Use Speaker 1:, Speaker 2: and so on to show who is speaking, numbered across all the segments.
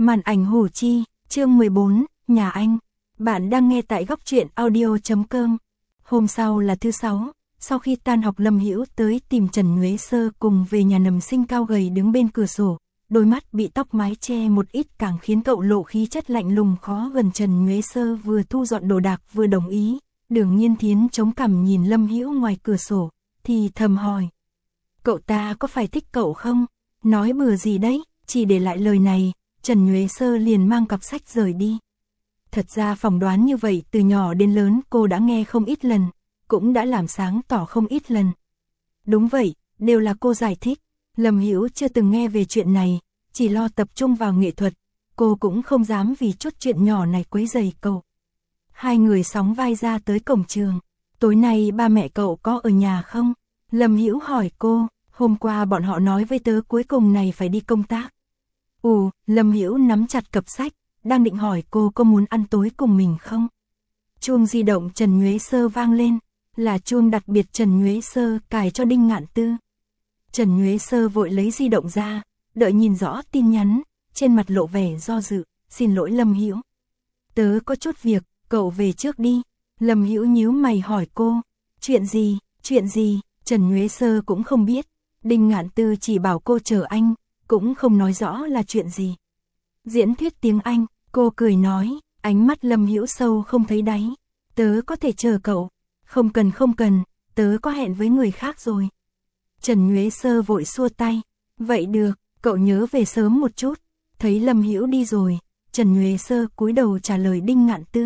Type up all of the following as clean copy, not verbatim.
Speaker 1: Màn ảnh Hồ Chi, chương 14, nhà anh. Bạn đang nghe tại góc truyện audio.com. Hôm sau là thứ Sáu, sau khi tan học Lâm Hữu tới tìm Trần Nhuế Sơ cùng về nhà nằm sinh cao gầy đứng bên cửa sổ, đôi mắt bị tóc mái che một ít càng khiến cậu lộ khí chất lạnh lùng khó gần. Trần Nhuế Sơ vừa thu dọn đồ đạc vừa đồng ý, Đường Nhiên Thiến chống cằm nhìn Lâm Hữu ngoài cửa sổ, thì thầm hỏi. Cậu ta có phải thích cậu không? Nói bừa gì đấy, chỉ để lại lời này, Trần Nhuế Sơ liền mang cặp sách rời đi. Thật ra phỏng đoán như vậy từ nhỏ đến lớn cô đã nghe không ít lần, cũng đã làm sáng tỏ không ít lần. Đúng vậy, đều là cô giải thích. Lâm Hữu chưa từng nghe về chuyện này, chỉ lo tập trung vào nghệ thuật, cô cũng không dám vì chút chuyện nhỏ này quấy rầy cậu. Hai người sóng vai ra tới cổng trường. Tối nay ba mẹ cậu có ở nhà không? Lâm Hữu hỏi cô. Hôm qua bọn họ nói với tớ cuối cùng này phải đi công tác. Lâm Hữu nắm chặt cặp sách, đang định hỏi cô có muốn ăn tối cùng mình không? Chuông di động Trần Nhuế Sơ vang lên, là chuông đặc biệt Trần Nhuế Sơ cài cho Đinh Ngạn Tư. Trần Nhuế Sơ vội lấy di động ra, đợi nhìn rõ tin nhắn, trên mặt lộ vẻ do dự, xin lỗi Lâm Hữu. Tớ có chút việc, cậu về trước đi. Lâm Hữu nhíu mày hỏi cô, chuyện gì, Trần Nhuế Sơ cũng không biết. Đinh Ngạn Tư chỉ bảo cô chờ anh, cũng không nói rõ là chuyện gì. Diễn thuyết tiếng Anh, cô cười nói, ánh mắt Lâm Hữu sâu không thấy đáy. Tớ có thể chờ cậu. Không cần, tớ có hẹn với người khác rồi. Trần Nhuế Sơ vội xua tay, vậy được, cậu nhớ về sớm một chút. Thấy Lâm Hữu đi rồi, Trần Nhuế Sơ cúi đầu trả lời Đinh Ngạn Tư.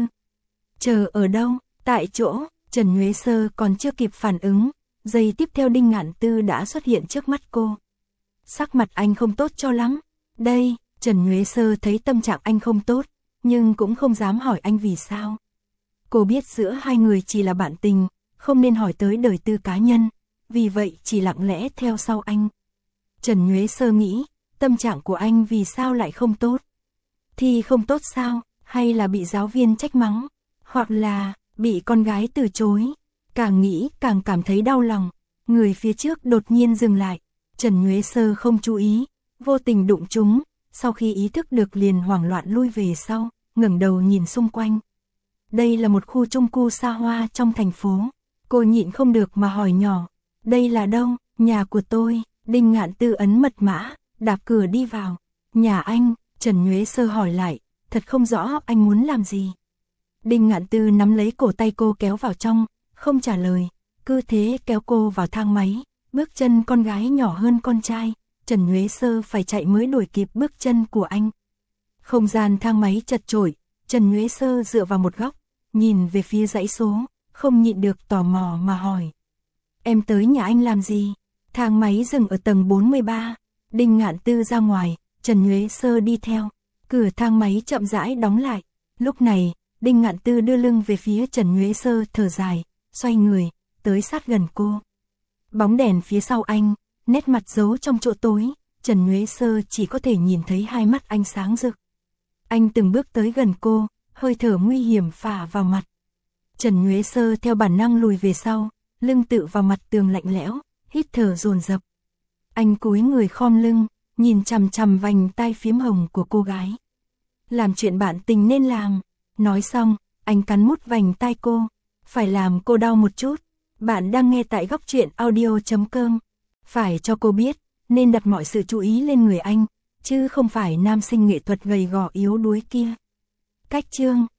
Speaker 1: Chờ ở đâu? Tại chỗ. Trần Nhuế Sơ còn chưa kịp phản ứng, giây tiếp theo Đinh Ngạn Tư đã xuất hiện trước mắt cô. Sắc mặt anh không tốt cho lắm. Đây, Trần Nhuế Sơ thấy tâm trạng anh không tốt, nhưng cũng không dám hỏi anh vì sao. Cô biết giữa hai người chỉ là bạn tình, không nên hỏi tới đời tư cá nhân, vì vậy chỉ lặng lẽ theo sau anh. Trần Nhuế Sơ nghĩ, tâm trạng của anh vì sao lại không tốt? Thì không tốt sao, hay là bị giáo viên trách mắng, hoặc là bị con gái từ chối? Càng nghĩ càng cảm thấy đau lòng, người phía trước đột nhiên dừng lại, Trần Nhuế Sơ không chú ý, vô tình đụng trúng, sau khi ý thức được liền hoảng loạn lui về sau, ngẩng đầu nhìn xung quanh. Đây là một khu chung cư xa hoa trong thành phố, cô nhịn không được mà hỏi nhỏ, đây là đâu? Nhà của tôi. Đinh Ngạn Tư ấn mật mã, đạp cửa đi vào. Nhà anh? Trần Nhuế Sơ hỏi lại, thật không rõ anh muốn làm gì. Đinh Ngạn Tư nắm lấy cổ tay cô kéo vào trong, không trả lời, cứ thế kéo cô vào thang máy. Bước chân con gái nhỏ hơn con trai, Trần Nhuế Sơ phải chạy mới đuổi kịp bước chân của anh. Không gian thang máy chật chội, Trần Nhuế Sơ dựa vào một góc, nhìn về phía dãy số, không nhịn được tò mò mà hỏi. Em tới nhà anh làm gì? Thang máy dừng ở tầng 43, Đinh Ngạn Tư ra ngoài, Trần Nhuế Sơ đi theo. Cửa thang máy chậm rãi đóng lại. Lúc này, Đinh Ngạn Tư đưa lưng về phía Trần Nhuế Sơ thở dài, xoay người, tới sát gần cô. Bóng đèn phía sau anh, nét mặt giấu trong chỗ tối, Trần Nhuế Sơ chỉ có thể nhìn thấy hai mắt anh sáng rực. Anh từng bước tới gần cô, hơi thở nguy hiểm phả vào mặt. Trần Nhuế Sơ theo bản năng lùi về sau, lưng tựa vào mặt tường lạnh lẽo, hít thở dồn dập. Anh cúi người khom lưng, nhìn chằm chằm vành tai phím hồng của cô gái. Làm chuyện bạn tình nên làm. Nói xong, anh cắn mút vành tai cô, phải làm cô đau một chút. Bạn đang nghe tại góc truyện audio.com. Phải cho cô biết, nên đặt mọi sự chú ý lên người anh, chứ không phải nam sinh nghệ thuật gầy gò yếu đuối kia. Cách chương